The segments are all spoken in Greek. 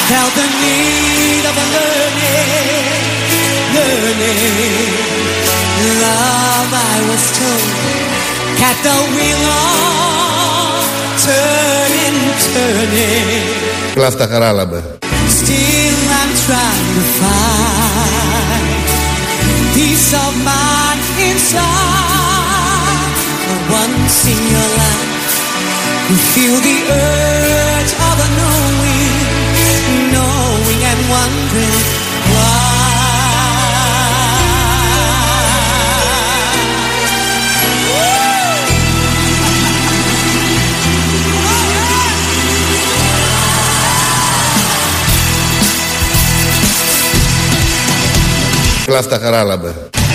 felt the need of a learning. Love, I was told, kept the wheel on turning. Κλάφτα Χαράλαμπε. Still I'm trying to find peace of mind inside. But once in your life you feel the urge of the knowing and wondering why. Κλάφτα Χαράλαμπε.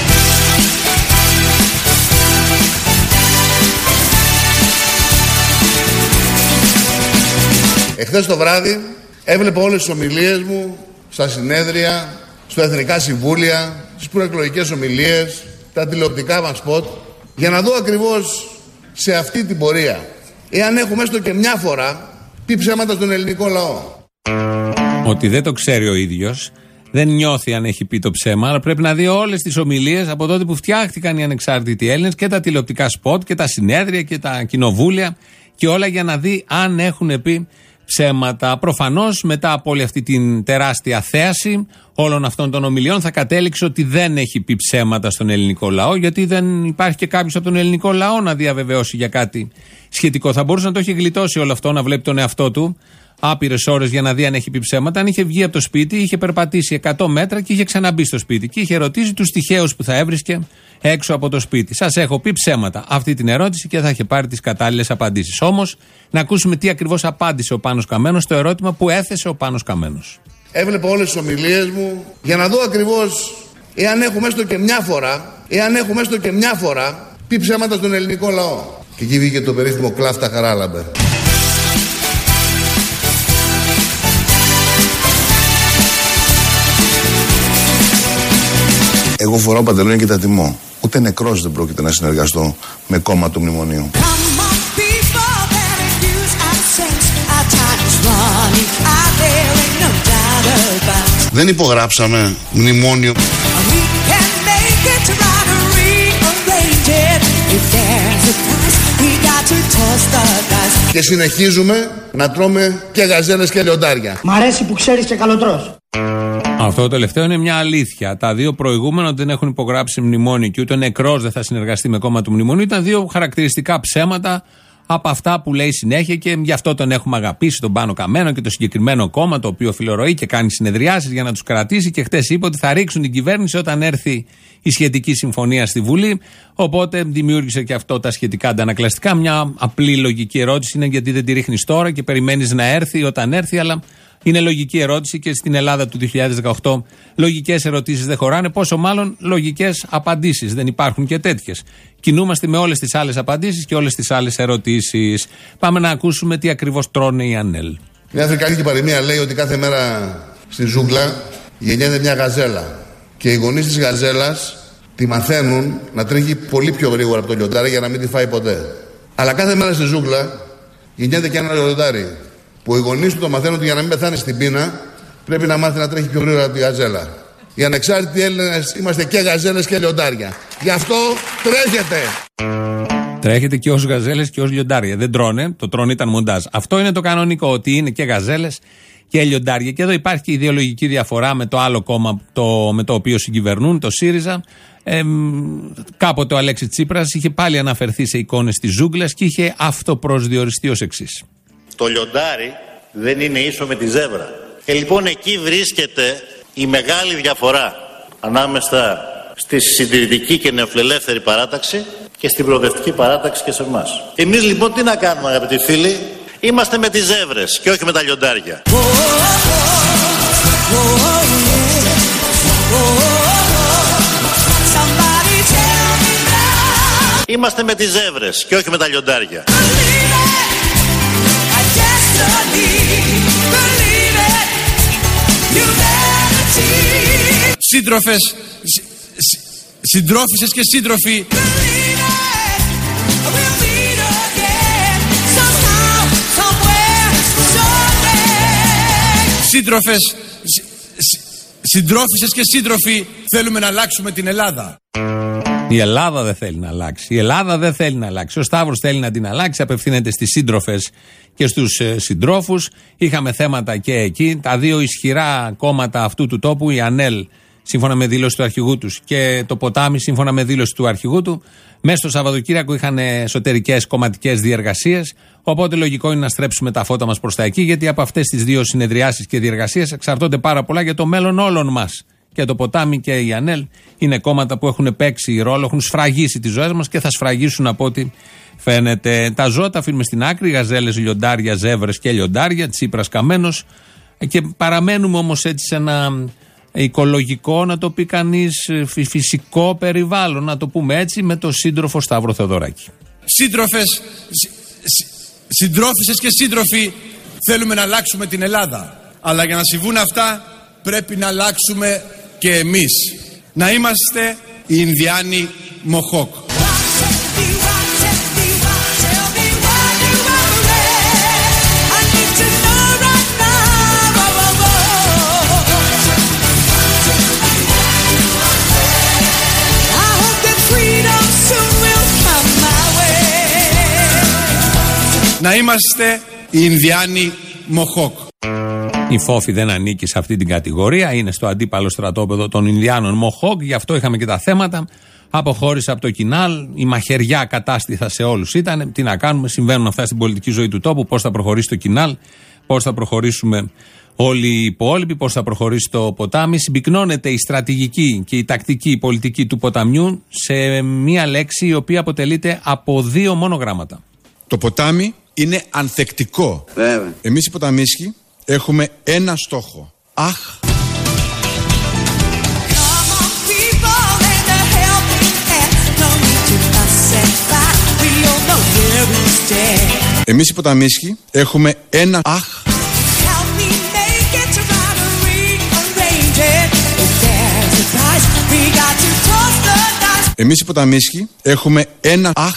Εχθές το βράδυ έβλεπα όλες τις ομιλίες μου στα συνέδρια, στα εθνικά συμβούλια, στις προεκλογικές ομιλίες, τα τηλεοπτικά μας σποτ, για να δω ακριβώς σε αυτή την πορεία εάν έχουμε έστω και μια φορά πει ψέματα στον ελληνικό λαό. Ότι δεν το ξέρει ο ίδιος, δεν νιώθει αν έχει πει το ψέμα, αλλά πρέπει να δει όλες τις ομιλίες από τότε που φτιάχτηκαν οι ανεξάρτητοι Έλληνες και τα τηλεοπτικά σποτ και τα συνέδρια και τα κοινοβούλια και όλα για να δει αν έχουν πει ψέματα. Προφανώς μετά από όλη αυτή την τεράστια θέαση όλων αυτών των ομιλιών θα κατέληξε ότι δεν έχει πει ψέματα στον ελληνικό λαό, γιατί δεν υπάρχει και κάποιος από τον ελληνικό λαό να διαβεβαιώσει για κάτι σχετικό. Θα μπορούσε να το έχει γλιτώσει όλο αυτό, να βλέπει τον εαυτό του άπειρες ώρες για να δει αν έχει πει ψέματα. Αν είχε βγει από το σπίτι, είχε περπατήσει 100 μέτρα και είχε ξαναμπεί στο σπίτι και είχε ρωτήσει τους τυχαίους που θα έβρισκε έξω από το σπίτι. Σας έχω πει ψέματα? Αυτή την ερώτηση και θα είχε πάρει τις κατάλληλες απαντήσεις. Όμως, να ακούσουμε τι ακριβώς απάντησε ο Πάνος Καμένος στο ερώτημα που έθεσε ο Πάνος Καμένος. Έβλεπα όλες τις ομιλίες μου για να δω ακριβώς εάν έχουμε έστω και μια φορά πει ψέματα στον ελληνικό λαό. Και εκεί βγήκε το περίφημο Κλάφτα Χαράλαμπε. Εγώ φοράω παντελόνια και τα τιμώ. Ούτε νεκρός δεν πρόκειται να συνεργαστώ με κόμμα του μνημονίου. Δεν υπογράψαμε μνημόνιο. Και συνεχίζουμε να τρώμε και γαζέλες και λιοντάρια. Μ' αρέσει που ξέρεις και καλοτρός. Αυτό το τελευταίο είναι μια αλήθεια. Τα δύο προηγούμενα ότι δεν έχουν υπογράψει μνημόνιο και ούτε ο νεκρός δεν θα συνεργαστεί με κόμμα του μνημονίου ήταν δύο χαρακτηριστικά ψέματα από αυτά που λέει συνέχεια και γι' αυτό τον έχουμε αγαπήσει τον Πάνο Καμένο και το συγκεκριμένο κόμμα το οποίο φιλορροεί και κάνει συνεδριάσεις για να τους κρατήσει και χτες είπε ότι θα ρίξουν την κυβέρνηση όταν έρθει η σχετική συμφωνία στη Βουλή. Οπότε δημιούργησε και αυτό τα σχετικά αντανακλαστικά. Μια απλή λογική ερώτηση είναι γιατί δεν τη ρίχνεις τώρα και περιμένεις να έρθει όταν έρθει, αλλά είναι λογική ερώτηση και στην Ελλάδα του 2018 λογικές ερωτήσεις δεν χωράνε, πόσο μάλλον λογικές απαντήσεις. Δεν υπάρχουν και τέτοιες. Κινούμαστε με όλες τις άλλες απαντήσεις και όλες τις άλλες ερωτήσεις. Πάμε να ακούσουμε τι ακριβώς τρώνε οι ΑΝΕΛ. Μια αφρικανική παροιμία λέει ότι κάθε μέρα στη ζούγκλα γεννιέται μια γαζέλα. Και οι γονείς της γαζέλας τη μαθαίνουν να τρέχει πολύ πιο γρήγορα από το λιοντάρι για να μην τη φάει ποτέ. Αλλά κάθε μέρα στη ζούγκλα γεννιέται και ένα λιοντάρι που οι γονείς του το μαθαίνουν ότι για να μην πεθάνει στην πείνα πρέπει να μάθει να τρέχει πιο γρήγορα από τη γαζέλα. Οι ανεξάρτητοι Έλληνες είμαστε και γαζέλες και λιοντάρια. Γι' αυτό τρέχετε. Τρέχετε και ως γαζέλες και ως λιοντάρια. Δεν τρώνε, το τρώνε ήταν μοντάζ. Αυτό είναι το κανονικό, ότι είναι και γαζέλες και λιοντάρια. Και εδώ υπάρχει και ιδεολογική διαφορά με το άλλο κόμμα με το οποίο συγκυβερνούν, το ΣΥΡΙΖΑ. Κάποτε ο Αλέξης Τσίπρας είχε πάλι αναφερθεί σε εικόνες της ζούγκλας και είχε αυτοπροσδιοριστεί ως εξής. Το λιοντάρι δεν είναι ίσο με τη ζεύρα. Λοιπόν εκεί βρίσκεται η μεγάλη διαφορά ανάμεσα στη συντηρητική και νεοφιλελεύθερη παράταξη και στην προοδευτική παράταξη και σε εμάς. Εμείς λοιπόν τι να κάνουμε αγαπητοί φίλοι? Είμαστε με τις ζεύρες και όχι με τα λιοντάρια. Είμαστε με τις ζεύρες και όχι με τα λιοντάρια. Σύντροφες, συντρόφισσες και σύντροφοι, Συντρόφισσες και σύντροφοι, θέλουμε να αλλάξουμε την Ελλάδα. Η Ελλάδα δεν θέλει να αλλάξει. Η Ελλάδα δεν θέλει να αλλάξει. Ο Σταύρος θέλει να την αλλάξει. Απευθύνεται στις σύντροφες και στους συντρόφους. Είχαμε θέματα και εκεί. Τα δύο ισχυρά κόμματα αυτού του τόπου, η ΑΝΕΛ, σύμφωνα με δήλωση του αρχηγού τους, και το Ποτάμι, σύμφωνα με δήλωση του αρχηγού του, μέσα στο Σαββατοκύριακο είχαν εσωτερικές κομματικές διεργασίες. Οπότε λογικό είναι να στρέψουμε τα φώτα μας προς τα εκεί, γιατί από αυτές τις δύο συνεδριάσεις και διεργασίες εξαρτώνται πάρα πολλά για το μέλλον όλων μας. Και το Ποτάμι και η ΑΝΕΛ είναι κόμματα που έχουν παίξει ρόλο, έχουν σφραγίσει τις ζωές μας και θα σφραγίσουν από ό,τι φαίνεται. Τα ζώα τα αφήνουμε στην άκρη, γαζέλες, λιοντάρια, ζεύρες και λιοντάρια, Τσίπρας καμένος. Και παραμένουμε όμως έτσι σε ένα οικολογικό, να το πει κανείς, φυσικό περιβάλλον, να το πούμε έτσι, με το σύντροφο Σταύρο Θεοδωράκη. Συντρόφισσες και σύντροφοι, θέλουμε να αλλάξουμε την Ελλάδα. Αλλά για να συμβούν αυτά πρέπει να αλλάξουμε και εμείς. Να είμαστε οι Ινδιάνοι Μοχόκ. Να είμαστε οι Ινδιάνοι Μοχόκ. Η Φόφη δεν ανήκει σε αυτή την κατηγορία, είναι στο αντίπαλο στρατόπεδο των Ινδιάνων Μοχόκ, γι' αυτό είχαμε και τα θέματα. Αποχώρησε από το Κινάλ, η μαχαιριά κατάστηθα σε όλους ήταν. Τι να κάνουμε, συμβαίνουν αυτά στην πολιτική ζωή του τόπου. Πώς θα προχωρήσει το Κινάλ, πώς θα προχωρήσουμε όλοι οι υπόλοιποι, πώς θα προχωρήσει το ποτάμι. Συμπυκνώνεται η στρατηγική και η τακτική, η πολιτική του ποταμιού σε μία λέξη η οποία αποτελείται από δύο μόνο γράμματα. Το ποτάμι είναι ανθεκτικό. Βέβαια. Εμείς οι ποταμίσχοι έχουμε ένα στόχο. Αχ. Εμείς οι ποταμίσχοι έχουμε ένα αχ. Εμείς οι ποταμίσχοι έχουμε ένα αχ.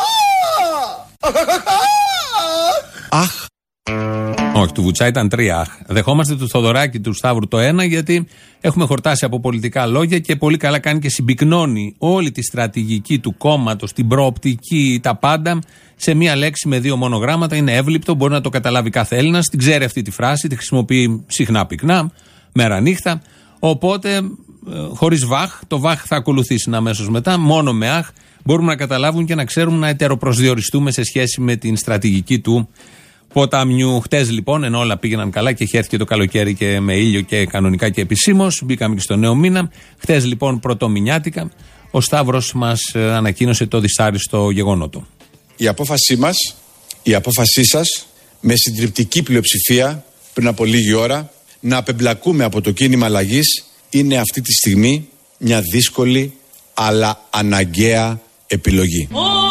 Αχ. Όχι, του Βουτσά ήταν 3 αχ. Δεχόμαστε του Θοδωράκη, του Σταύρου το 1, γιατί έχουμε χορτάσει από πολιτικά λόγια και πολύ καλά κάνει και συμπυκνώνει όλη τη στρατηγική του κόμματος, την προοπτική, τα πάντα σε μία λέξη με δύο μόνο γράμματα. Είναι εύληπτο, μπορεί να το καταλάβει κάθε Έλληνας, την ξέρει αυτή τη φράση, τη χρησιμοποιεί συχνά πυκνά, μέρα νύχτα. Οπότε, χωρίς βαχ, το βαχ θα ακολουθήσει αμέσως μετά, μόνο με αχ, μπορούμε να καταλάβουν και να ξέρουμε να ετεροπροσδιοριστούμε σε σχέση με την στρατηγική του ποταμιού. Χτες λοιπόν, ενώ όλα πήγαιναν καλά και είχε έρθει και το καλοκαίρι και με ήλιο και κανονικά και επισήμως, μπήκαμε και στο νέο μήνα. Χτες λοιπόν πρωτομηνιάτικα, ο Σταύρος μας ανακοίνωσε το δυσάρεστο γεγονότο. Η απόφασή μας, η απόφασή σας, με συντριπτική πλειοψηφία πριν από λίγη ώρα, να απεμπλακούμε από το κίνημα αλλαγής, είναι αυτή τη στιγμή μια δύσκολη αλλά αναγκαία επιλογή.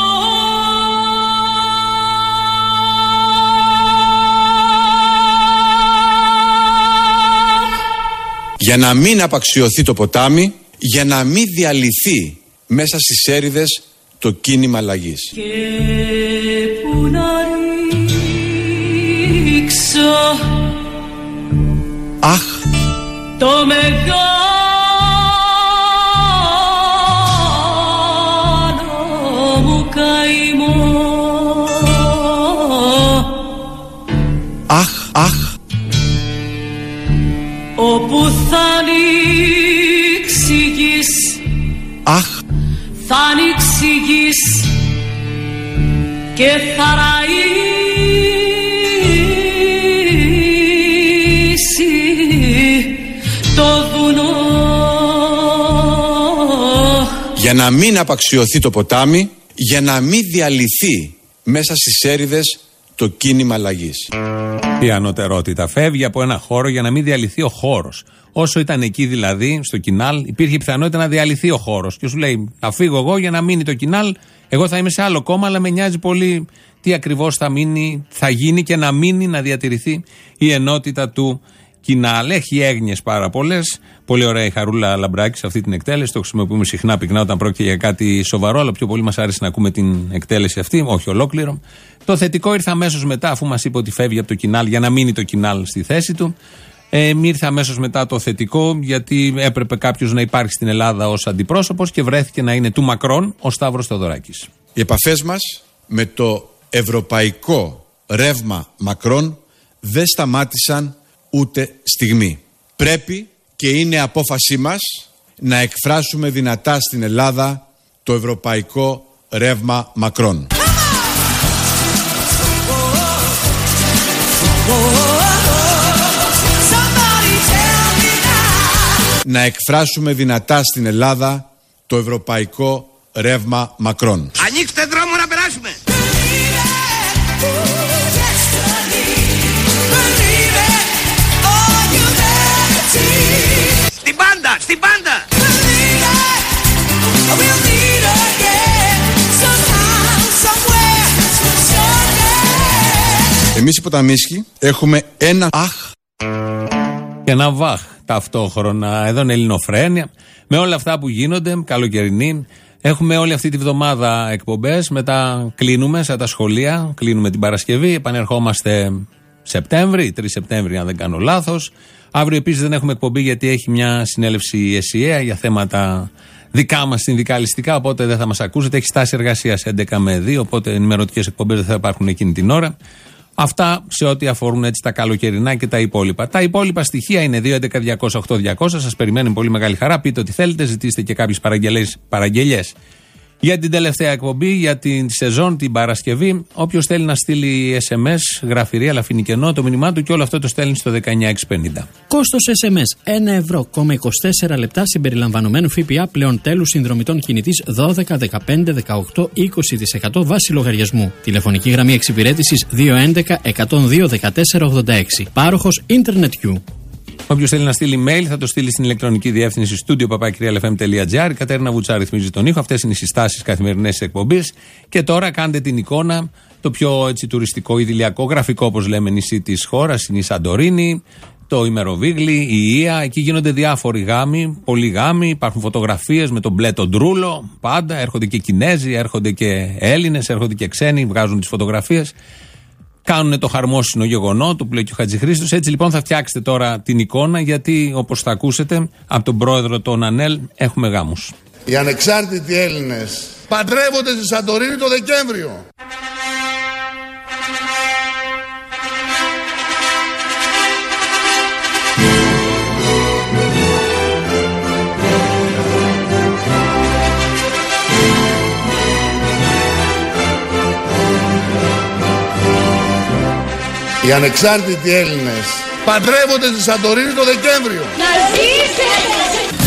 Για να μην απαξιωθεί το ποτάμι, για να μην διαλυθεί μέσα στις έρηδες το κίνημα αλλαγής. Και που να ρίξω αχ, το μεγάλο μου καημό. Αχ, αχ. Όπου θα ανοίξει γης, αχ, θα ανοίξει γης και θα ραΐσει το βουνό. Για να μην απαξιωθεί το ποτάμι, για να μην διαλυθεί μέσα στις έρηδες το κίνημα αλλαγής. Η ανωτερότητα φεύγει από ένα χώρο για να μην διαλυθεί ο χώρος. Όσο ήταν εκεί δηλαδή, στο Κινάλ, υπήρχε πιθανότητα να διαλυθεί ο χώρος. Και σου λέει, θα φύγω εγώ για να μείνει το Κινάλ. Εγώ θα είμαι σε άλλο κόμμα, αλλά με νοιάζει πολύ τι ακριβώς θα γίνει και να μείνει, να διατηρηθεί η ενότητα του Κινάλ. Έχει έγνοιες πάρα πολλές. Πολύ ωραία η Χαρούλα Λαμπράκη σε αυτή την εκτέλεση. Το χρησιμοποιούμε συχνά πυκνά όταν πρόκειται για κάτι σοβαρό, αλλά πιο πολύ μας άρεσε να ακούμε την εκτέλεση αυτή, όχι ολόκληρο. Το θετικό ήρθε αμέσως μετά, αφού μας είπε ότι φεύγει από το Κινάλ για να μείνει το Κινάλ στη θέση του. Ήρθε αμέσως μετά το θετικό, γιατί έπρεπε κάποιος να υπάρχει στην Ελλάδα ως αντιπρόσωπος και βρέθηκε να είναι του Μακρόν ο Σταύρος Θεοδωράκης. Οι επαφές μας με το ευρωπαϊκό ρεύμα Μακρόν δεν σταμάτησαν ούτε στιγμή. Πρέπει και είναι απόφασή μας να εκφράσουμε δυνατά στην Ελλάδα το ευρωπαϊκό ρεύμα Μακρόν. Να εκφράσουμε δυνατά στην Ελλάδα το ευρωπαϊκό ρεύμα Μακρόν. Ανοίξτε δρόμο να περάσουμε! Στην πάντα! Στην πάντα! Εμείς οι ποταμίσχοι έχουμε ένα αχ και ένα βαχ ταυτόχρονα. Εδώ είναι Ελληνοφρένεια. Με όλα αυτά που γίνονται, καλοκαιρινή, έχουμε όλη αυτή τη βδομάδα εκπομπές. Μετά κλείνουμε σαν τα σχολεία. Κλείνουμε την Παρασκευή. Επανερχόμαστε Σεπτέμβρη, 3 Σεπτέμβρη, αν δεν κάνω λάθος. Αύριο επίσης δεν έχουμε εκπομπή, γιατί έχει μια συνέλευση ΕΣΥΑ για θέματα δικά μας συνδικαλιστικά. Οπότε δεν θα μας ακούσετε. Έχει στάση εργασίας 11 με 2. Οπότε ενημερωτικές εκπομπές δεν θα υπάρχουν εκείνη την ώρα. Αυτά σε ό,τι αφορούν έτσι τα καλοκαιρινά και τα υπόλοιπα. Τα υπόλοιπα στοιχεία είναι 2.11.200.8.200. Σας περιμένουμε πολύ μεγάλη χαρά. Πείτε ό,τι θέλετε, ζητήστε και κάποιες παραγγελίες για την τελευταία εκπομπή, για την σεζόν, την Παρασκευή. Όποιος θέλει να στείλει SMS, γραφειρή, αλλά αφήνει κενό το μήνυμά του, και όλο αυτό το στέλνει στο 19650. Κόστος SMS 1,24 λεπτά συμπεριλαμβανομένου ΦΠΑ, πλέον τέλους συνδρομητών κινητής 12, 15, 18, 20% βάση λογαριασμού. Τηλεφωνική γραμμή εξυπηρέτησης 211 102 14 86. Πάροχος Internet You. Όποιος θέλει να στείλει mail θα το στείλει στην ηλεκτρονική διεύθυνση studio@realfm.gr. Η Κατέρινα Βουτσά ρυθμίζει τον ήχο. Αυτές είναι οι συστάσεις καθημερινές της εκπομπής. Και τώρα κάντε την εικόνα, το πιο έτσι τουριστικό, ιδηλιακό, γραφικό, όπως λέμε, νησί της χώρας, είναι η Σαντορίνη, το Ημεροβίγλι, η Ία. Εκεί γίνονται διάφοροι γάμοι, πολλοί γάμοι. Υπάρχουν φωτογραφίες με τον μπλε τον τρούλο. Πάντα έρχονται και Κινέζοι, έρχονται και Έλληνες, έρχονται και ξένοι, βγάζουν τις φωτογραφίες. Κάνουν το χαρμόσυνο γεγονό του που λέει και ο Χατζηχρήστος. Έτσι λοιπόν θα φτιάξετε τώρα την εικόνα, γιατί όπως θα ακούσετε από τον πρόεδρο τον Ανέλ έχουμε γάμους. Οι ανεξάρτητοι Έλληνες παντρεύονται στη Σαντορίνη το Δεκέμβριο. Οι ανεξάρτητοι Έλληνες παντρεύονται στη Σαντορίνη το Δεκέμβριο. Να ζήσετε!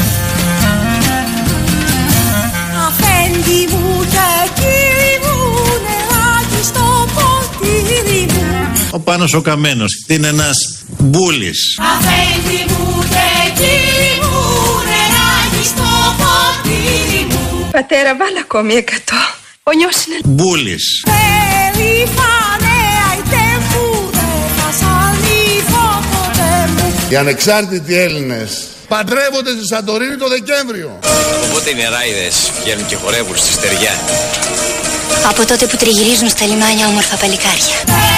Αφέντη μου και κύριοι μου, νεράκι στο ποτήρι μου. Ο Πάνος ο Καμένος είναι ένας μπούλης. Αφέντη μου και κύριοι μου, νεράκι στο ποτήρι μου. Πατέρα, βάλε ακόμη 100. Ο νιός είναι Μπούλης. Οι ανεξάρτητοι Έλληνες παντρεύονται στη Σαντορίνη το Δεκέμβριο. Οπότε οι νεράιδες βγαίνουν και χορεύουν στη στεριά. Από τότε που τριγυρίζουν στα λιμάνια όμορφα παλικάρια.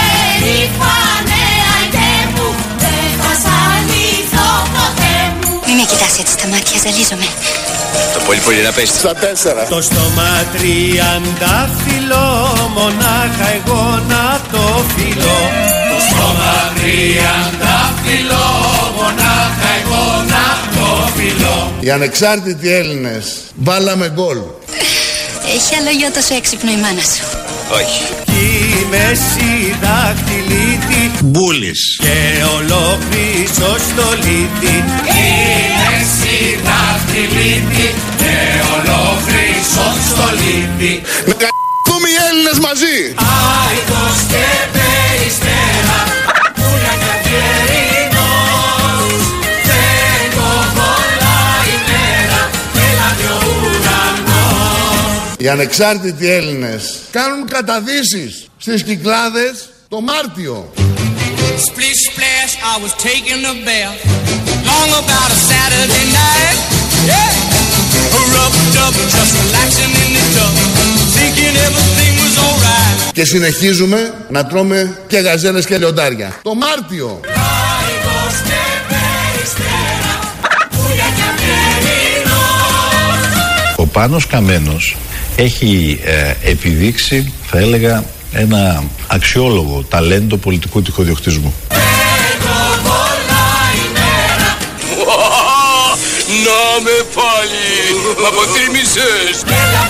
Μη με κοιτάς έτσι στα μάτια, ζαλίζομαι. Το πολύ πολύ να πέσει. Στα 4. Το στόμα 30 μονάχα εγώ να το φιλώ. Το στόμα 30 μονάχα εγώ να το φιλώ. Οι ανεξάρτητοι Έλληνες βάλαμε γκολ. Έχει αλογιό τόσο έξυπνο η μάνα σου. Όχι. Η μέση δαχτυλίτη Μπούλης. και ολόκλησο στολίτη. Η μέση δαχτυλίτη και ολόκλησο στολίτη. Να κ***ουμε οι Έλληνες μαζί. Άϊκος και περιστέρα, πουλια καθιερινός. Δεν το κολλάει η μέρα, έλατε ο ουρανός. Οι ανεξάρτητοι Έλληνες κάνουν καταδύσεις στις Κυκλάδες το Μάρτιο. Splish splash, I was taking a bath long about a Saturday night. Yeah, rubbed up, just relaxing in the tub, thinking everything was alright. Και συνεχίζουμε να τρώμε και γαζέλες και λιοντάρια. Το Μάρτιο. Άϊκος και Πάνος Καμένος έχει επιδείξει, θα έλεγα, ένα αξιόλογο ταλέντο πολιτικού τυχοδιοκτισμού. Να με πάλι, αποτίμησες.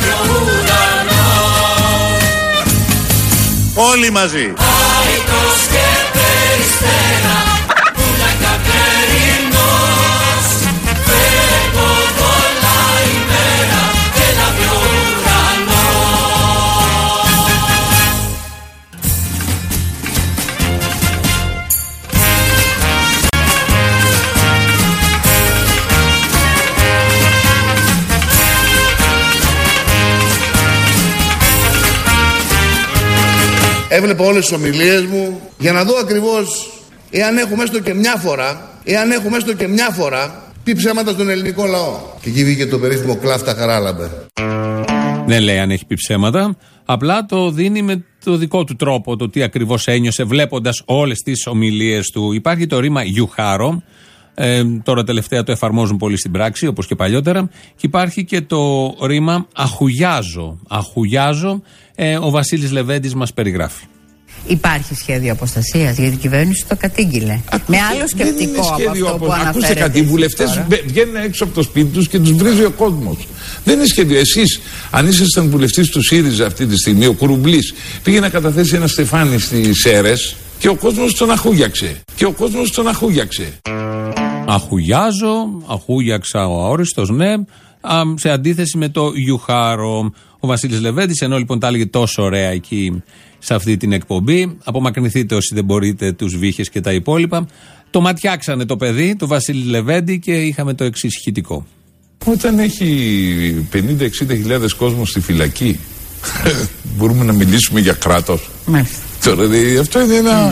Όλοι μαζί. Έβλεπα όλες τις ομιλίες μου για να δω ακριβώς εάν έχουμε έστω και μια φορά πει ψέματα στον ελληνικό λαό. Και εκεί βγήκε το περίφημο κλάφτα Χαράλαμπε. Δεν λέει αν έχει πει ψέματα, απλά το δίνει με το δικό του τρόπο, το τι ακριβώς ένιωσε βλέποντας όλες τις ομιλίες του. Υπάρχει το ρήμα γιουχάρο, τώρα τελευταία το εφαρμόζουν πολύ στην πράξη, όπως και παλιότερα, και υπάρχει και το ρήμα αχουγιάζω. Ο Βασίλης Λεβέντης μας περιγράφει. Υπάρχει σχέδιο αποστασίας, γιατί η κυβέρνηση το κατήγγειλε. Με άλλο σκεπτικό από αυτό που αναφέρεται. Ακούστε κάτι, οι βουλευτές βγαίνουν έξω από το σπίτι τους και τους βρίζει ο κόσμος. Δεν είναι σχέδιο. Εσείς, αν ήσασταν βουλευτής του ΣΥΡΙΖΑ αυτή τη στιγμή, ο Κουρουμπλής πήγε να καταθέσει ένα στεφάνι στις ΣΕΡΕΣ και ο κόσμος τον αχούγιαξε. Αχούγιαξα ο αόριστος, ναι, σε αντίθεση με το γιουχάρο. Ο Βασίλης Λεβέντης, ενώ λοιπόν τα έλεγε τόσο ωραία εκεί σε αυτή την εκπομπή, απομακρυνθείτε όσοι δεν μπορείτε τους βύχες και τα υπόλοιπα, το ματιάξανε το παιδί, το Βασίλη Λεβέντη, και είχαμε το εξής ηχητικό. Όταν έχει 50-60 χιλιάδες κόσμο στη φυλακή, μπορούμε να μιλήσουμε για κράτος. Μάλιστα. Τώρα αυτό είναι ένα...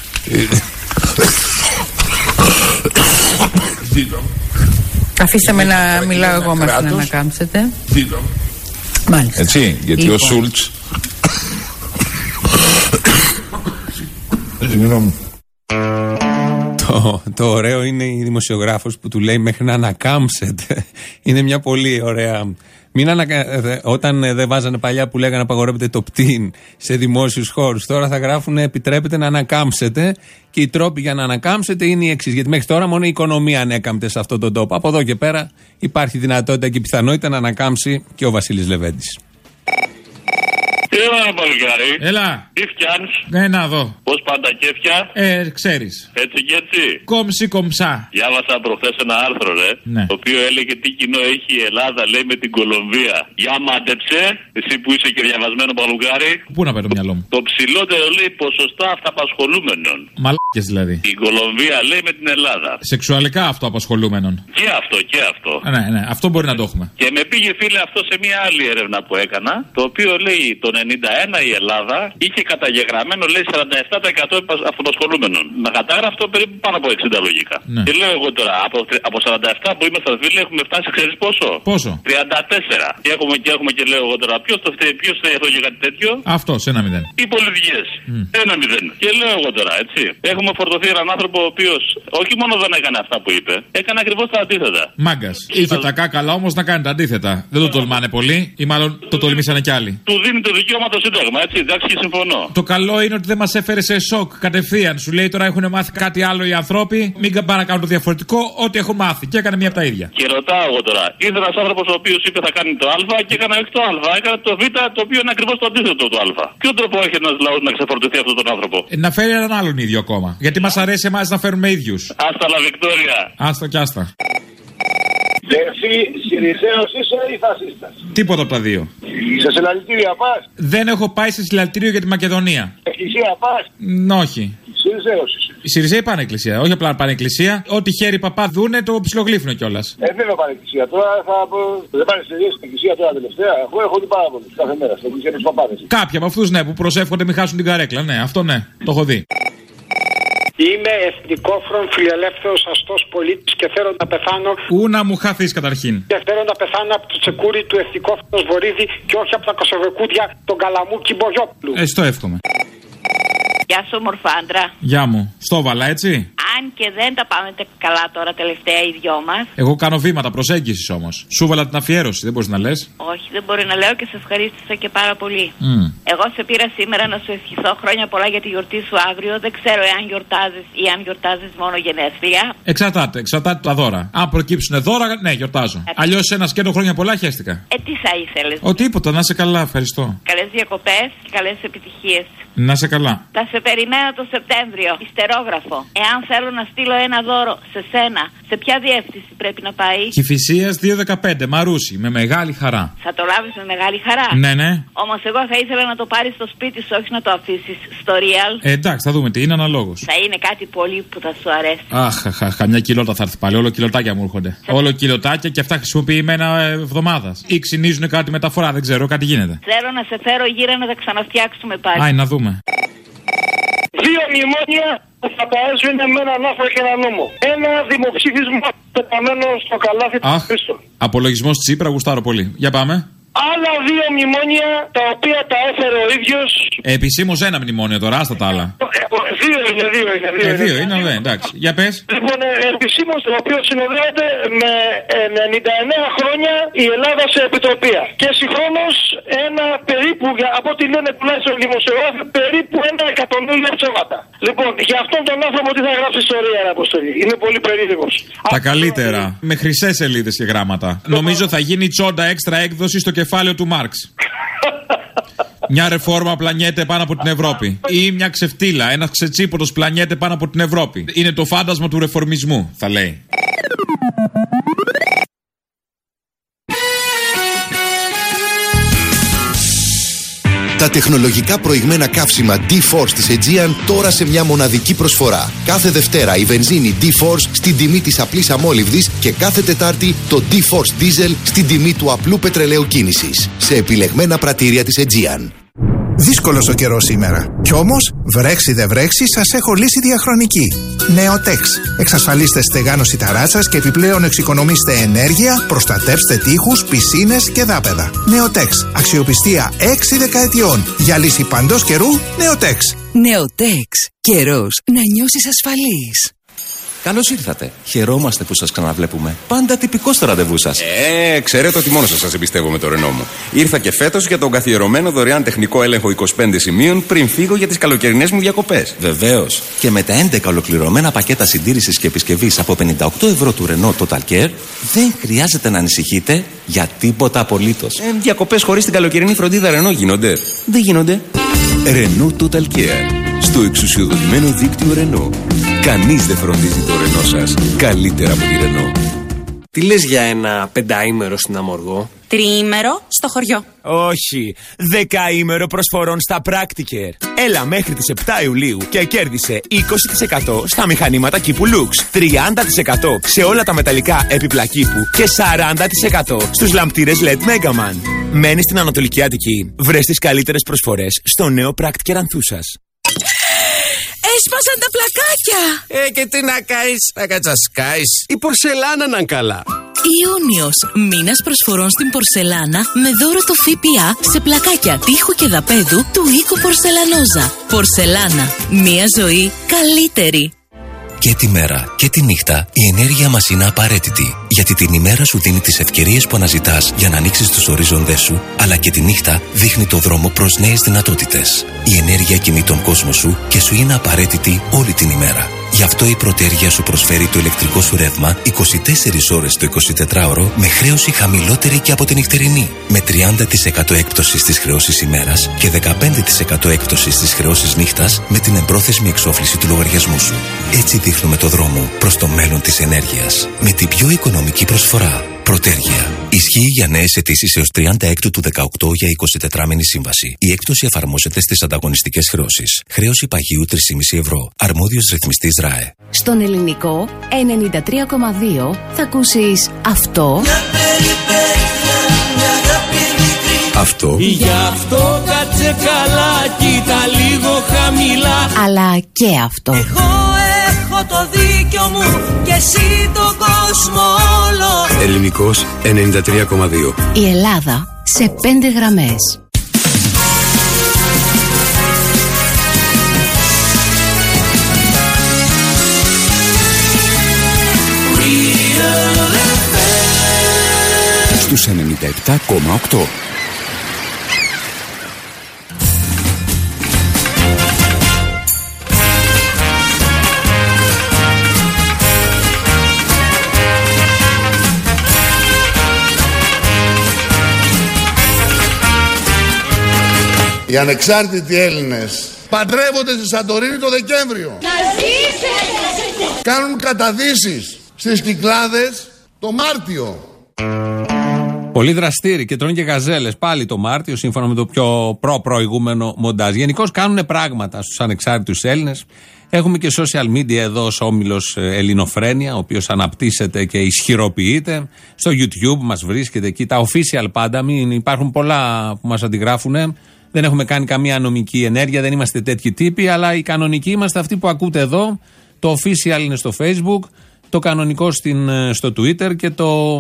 Αφήστε με να μιλάω εγώ μέχρι να ανακάμψετε. Μάλιστα. Έτσι, γιατί ο Σούλτς... Το ωραίο είναι η δημοσιογράφος που του λέει μέχρι να ανακάμψετε. Είναι μια πολύ ωραία... Όταν δεν βάζανε παλιά που λέγανε απαγορεύεται το πτήν σε δημόσιους χώρους, τώρα θα γράφουν επιτρέπεται να ανακάμψετε, και οι τρόποι για να ανακάμψετε είναι οι εξής. Γιατί μέχρι τώρα μόνο η οικονομία ανέκαμπτε σε αυτόν τον τόπο. Από εδώ και πέρα υπάρχει δυνατότητα και πιθανότητα να ανακάμψει και ο Βασίλης Λεβέντης. Έλα, παλικάρι. Έλα. Τι φτιάνεις? Ναι, να δω. Πώς πάντα κέφια? Ξέρεις. Έτσι και έτσι. Κόμψη κομψά. Διάβασα προχθές ένα άρθρο, ναι, το οποίο έλεγε τι κοινό έχει η Ελλάδα, λέει, με την Κολομβία. Για μάντεψε, εσύ που είσαι και διαβασμένο παλουκάρι. Πού να παίρνω το μυαλό μου? Το ψηλότερο, λέει, ποσοστά αυταπασχολούμενων. Μαλάκες δηλαδή. Η Κολομβία, λέει, με την Ελλάδα. Σεξουαλικά αυτοαπασχολούμενων. Και αυτό. Ναι, αυτό μπορεί να το έχουμε. Και με πήγε, φίλε, αυτό σε μια άλλη έρευνα που έκανα, το οποίο λέει τον 91 η Ελλάδα είχε καταγεγραμμένο, λέει, 47% αυτοπασχολούμενων. Με κατάγραφτο περίπου πάνω από 60 λογικά. Ναι. Και λέω εγώ τώρα, από 47 που είμαστε, φίλοι, έχουμε φτάσει, ξέρεις πόσο? Πόσο? 34. Και έχουμε και λέω εγώ τώρα, ποιος θέλει αυτό και κάτι τέτοιο? Αυτό, 1-0. Οι πολιτικές. 1-0. Και λέω εγώ τώρα, έτσι. Έχουμε φορτωθεί έναν άνθρωπο ο οποίος όχι μόνο δεν έκανε αυτά που είπε, έκανε ακριβώς τα αντίθετα. Μάγκας. Ήρθε τα κάκαλα όμως να κάνει τα αντίθετα. Δεν το τολμάνε πολύ, ή μάλλον το τολμήσανε κι άλλοι. Του δίνει το δικαίωμα το Σύνταγμα, έτσι, εντάξει, και συμφωνώ. Το καλό είναι ότι δεν μας έφερε σε σοκ κατευθείαν. Σου λέει τώρα έχουν μάθει κάτι άλλο οι άνθρωποι, μην πάνε να κάνουν το διαφορετικό, ό,τι έχουν μάθει. Και έκανε μία από τα ίδια. Και ρωτάω εγώ τώρα, ήρθε ένας άνθρωπος ο οποίος είπε θα κάνει το Α και έκανε όχι το Α, έκανε το Β, το οποίο είναι ακριβώς το αντίθετο του Α. Ποιο τρόπο έχει ένας λαός να ξεφορτωθεί αυτόν τον άνθρωπο? Να φέρει έναν άλλον ίδιο ακόμα. Γιατί μας αρέσει εμάς να φέρουμε ίδιους. Άστα λα Βικτόρια. Άστα κι άστα. Εσύ Συριζέος είσαι ή φασίστας? Τίποτα από τα δύο. Σε συλλαλητήρια πας? Δεν έχω πάει σε συλλαλητήριο για τη Μακεδονία. Εκκλησία πας? Όχι. Συριζέος είσαι. Οι Συριζέοι πάνε εκκλησία. Όχι απλά πάνε εκκλησία. Ό,τι χέρι παπά δούνε το ψιλογλύφνο κιόλας. Δεν πάνε εκκλησία. Τώρα δεν πάνε στην εκκλησία τώρα τελευταία. Εγώ έχω δει πάρα πολλούς κάθε μέρα στην εκκλησία τους παπάδες. Κάποιοι από αυτούς, ναι, που προσεύχονται μην χάσουν την καρέκλα. Ναι, αυτό ναι, το έχω δει. Είμαι εθνικόφρον, φιλελεύθερος, αστός πολίτης και θέλω να πεθάνω. Ού να μου χαθείς καταρχήν. Και θέλω να πεθάνω από το τσεκούρι του εθνικόφρονος Βορύδη και όχι από τα κοσοβεκούδια των Καλαμού και Μπογιόπουλου. Το εύχομαι. Γεια σου, μορφάντρα. Γεια μου. Στόβαλα, έτσι. Αν Αν και δεν τα πάμε καλά τώρα τελευταία οι δυο μας. Εγώ κάνω βήματα προσέγγισης όμως. Σου βάλα την αφιέρωση, δεν μπορείς να λες. Όχι, δεν μπορεί να λέω και σε ευχαρίστησα και πάρα πολύ. Εγώ σε πήρα σήμερα να σου ευχηθώ χρόνια πολλά για τη γιορτή σου αύριο. Δεν ξέρω εάν γιορτάζεις ή αν γιορτάζεις μόνο γενέθλια. Εξαρτάται τα δώρα. Αν προκύψουν δώρα, ναι, γιορτάζω. Αλλιώς ένα σκέτο χρόνια πολλά χαίστηκα. Τι θα ήθελες? Τίποτα, να είσαι καλά, ευχαριστώ. Καλές διακοπές και καλές επιτυχίες. Να είσαι καλά. Θα σε περιμένω το Σεπτέμβριο, ιστερόγραφο. Εάν θέλω να στείλω ένα δώρο σε σένα, σε ποια διεύθυνση πρέπει να πάει? Κηφισίας 215, Μαρούσι, με μεγάλη χαρά. Θα το λάβεις με μεγάλη χαρά. Ναι. Όμως εγώ θα ήθελα να το πάρεις στο σπίτι σου, όχι να το αφήσεις στο real. Εντάξει, θα δούμε τι είναι, αναλόγως. Θα είναι κάτι πολύ που θα σου αρέσει. Αχ, καμιά κιλότα θα έρθει πάλι. Όλο κιλοτάκια μου έρχονται. Όλο κιλοτάκια και αυτά χρησιμοποιημένα εβδομάδας. Ή ξυνίζουν κάτι μεταφορά, δεν ξέρω, κάτι γίνεται. Θέλω να σε φέρω γύρω να τα ξαναφτιάξουμε πάλι. Άι, να δούμε. 2 μνημόνια που θα παίζουν με έναν άφρο και έναν νόμο. Ένα δημοψήφισμα πεταμένο στο καλάθι του Χρήστο. Απολογισμός Τσίπρα, γουστάρω πολύ. Για πάμε. Άλλα 2 μνημόνια τα οποία τα έφερε ο ίδιος. Επισήμως ένα μνημόνιο τώρα, άστα τα άλλα. 2 είναι, ναι, εντάξει. Για πες. Λοιπόν, επισήμως το οποίο συνοδεύεται με 99 χρόνια η Ελλάδα σε επιτροπία. Και συγχρόνως ένα περίπου, από ό,τι λένε τουλάχιστον οι δημοσιογράφοι, περίπου 1.000.000 ψέματα. Λοιπόν, για αυτόν τον άνθρωπο τι θα γράψει ιστορία, Αποστολή? Είναι πολύ περίεργος. Τα καλύτερα. Με χρυσές σελίδες και γράμματα. Νομίζω θα γίνει τσόντα έξτρα έκδοση στο κεφάλαιο του Μάρξ. Μια ρεφόρμα πλανιέται πάνω από την Ευρώπη. Ή μια ξεφτύλα, ένας ξετσίποτος πλανιέται πάνω από την Ευρώπη. Είναι το φάντασμα του ρεφορμισμού, θα λέει. Τα τεχνολογικά προηγμένα καύσιμα D-Force της Aegean τώρα σε μια μοναδική προσφορά. Κάθε Δευτέρα η βενζίνη D-Force στην τιμή της απλής αμόλυβδης και κάθε Τετάρτη το D-Force Diesel στην τιμή του απλού πετρελαίου κίνησης. Σε επιλεγμένα πρατήρια της Aegean. Δύσκολος ο καιρός σήμερα. Κι όμως, βρέξει δε βρέξει, σας έχω λύσει διαχρονική. Neotex. Εξασφαλίστε στεγάνωση ταράτσας και επιπλέον εξοικονομήστε ενέργεια, προστατεύστε τοίχους, πισίνες και δάπεδα. Neotex. Αξιοπιστία 6 δεκαετιών. Για λύση παντός καιρού, Neotex. Neotex. Καιρός να νιώσεις ασφαλής. Καλώς ήρθατε. Χαιρόμαστε που σας ξαναβλέπουμε. Πάντα τυπικό στο ραντεβού σας. Ξέρετε ότι μόνο σας εμπιστεύομαι το Ρενό μου. Ήρθα και φέτος για τον καθιερωμένο δωρεάν τεχνικό έλεγχο 25 σημείων πριν φύγω για τις καλοκαιρινές μου διακοπές. Βεβαίως. Και με τα 11 ολοκληρωμένα πακέτα συντήρησης και επισκευής από 58 ευρώ του Renault Total Care, δεν χρειάζεται να ανησυχείτε για τίποτα απολύτως. Διακοπές χωρίς την καλοκαιρινή φροντίδα Renault γίνονται? Δεν γίνονται. Renault Total Care. Στο εξουσιοδοτημένο δίκτυο Renault. Κανείς δεν φροντίζει το Renault σας καλύτερα από τη Renault. Τι λες για ένα 5ήμερο στην Αμοργό? 3ήμερο στο χωριό. Όχι, 10ήμερο προσφορών στα Practicare. Έλα μέχρι τις 7 Ιουλίου και κέρδισε 20% στα μηχανήματα Κήπου Lux, 30% σε όλα τα μεταλλικά έπιπλα Κήπου και 40% στους λαμπτήρες LED Megaman. Μένεις στην Ανατολική Αττική. Βρες τις καλύτερες προσφορές στο νέο Practicare Ανθούσας. Έσπασαν τα πλακάκια! Και τι να κάνεις, να κατσασκάεις. Η πορσελάνα να καλά. Ιούνιος, μήνας προσφορών στην πορσελάνα με δώρο το ΦΠΑ σε πλακάκια τείχου και δαπέδου του οίκου Πορσελανόζα. Πορσελάνα, μία ζωή καλύτερη. Και τη μέρα και τη νύχτα η ενέργεια μας είναι απαραίτητη. Γιατί την ημέρα σου δίνει τις ευκαιρίες που αναζητάς για να ανοίξεις τους ορίζοντές σου, αλλά και τη νύχτα δείχνει το δρόμο προς νέες δυνατότητες. Η ενέργεια κινεί τον κόσμο σου και σου είναι απαραίτητη όλη την ημέρα. Γι' αυτό η Πρωτέργεια σου προσφέρει το ηλεκτρικό σου ρεύμα 24 ώρες το 24ωρο με χρέωση χαμηλότερη και από την νυχτερινή. Με 30% έκπτωση στις χρεώσεις ημέρας και 15% έκπτωση στις χρεώσεις νύχτας με την εμπρόθεσμη εξόφληση του λογαριασμού σου. Έτσι δείχνουμε το δρόμο προς το μέλλον της ενέργειας. Με την πιο οικονομική προσφορά. Πρωτέργεια. Ισχύει για νέες αιτήσεις έως 36 του 18 για 24μηνη σύμβαση. Η έκπτωση εφαρμόζεται στις ανταγωνιστικές χρεώσεις. Χρέωση παγίου 3,5 ευρώ. Αρμόδιος ρυθμιστής ΡΑΕ. Στον ελληνικό 93,2 θα ακούσεις αυτό. Αυτό. Γι' αυτό κάτσε καλά, κοίτα λίγο χαμηλά. Αλλά και αυτό. Εγώ έχω το δίκιο μου και εσύ τον κόσμο όλο. Ελληνικός 93,2. Η Ελλάδα σε 5 γραμμές. στους 97,8. Οι ανεξάρτητοι Έλληνες παντρεύονται στη Σαντορίνη το Δεκέμβριο. Κάνουν καταδύσεις στις Κυκλάδες το Μάρτιο. Πολύ δραστήριοι και τρώνε και γαζέλες πάλι το Μάρτιο, σύμφωνα με το πιο προηγούμενο μοντάζ. Γενικώς κάνουν πράγματα στους ανεξάρτητους Έλληνες. Έχουμε και social media εδώ ως όμιλος Ελληνοφρένεια, ο οποίος αναπτύσσεται και ισχυροποιείται. Στο YouTube μας βρίσκεται εκεί, τα official πάντα. Μην υπάρχουν πολλά που μας αντιγράφουν. Δεν έχουμε κάνει καμία νομική ενέργεια, δεν είμαστε τέτοιοι τύποι, αλλά οι κανονικοί είμαστε αυτοί που ακούτε εδώ. Το official είναι στο Facebook, το κανονικό στο Twitter και το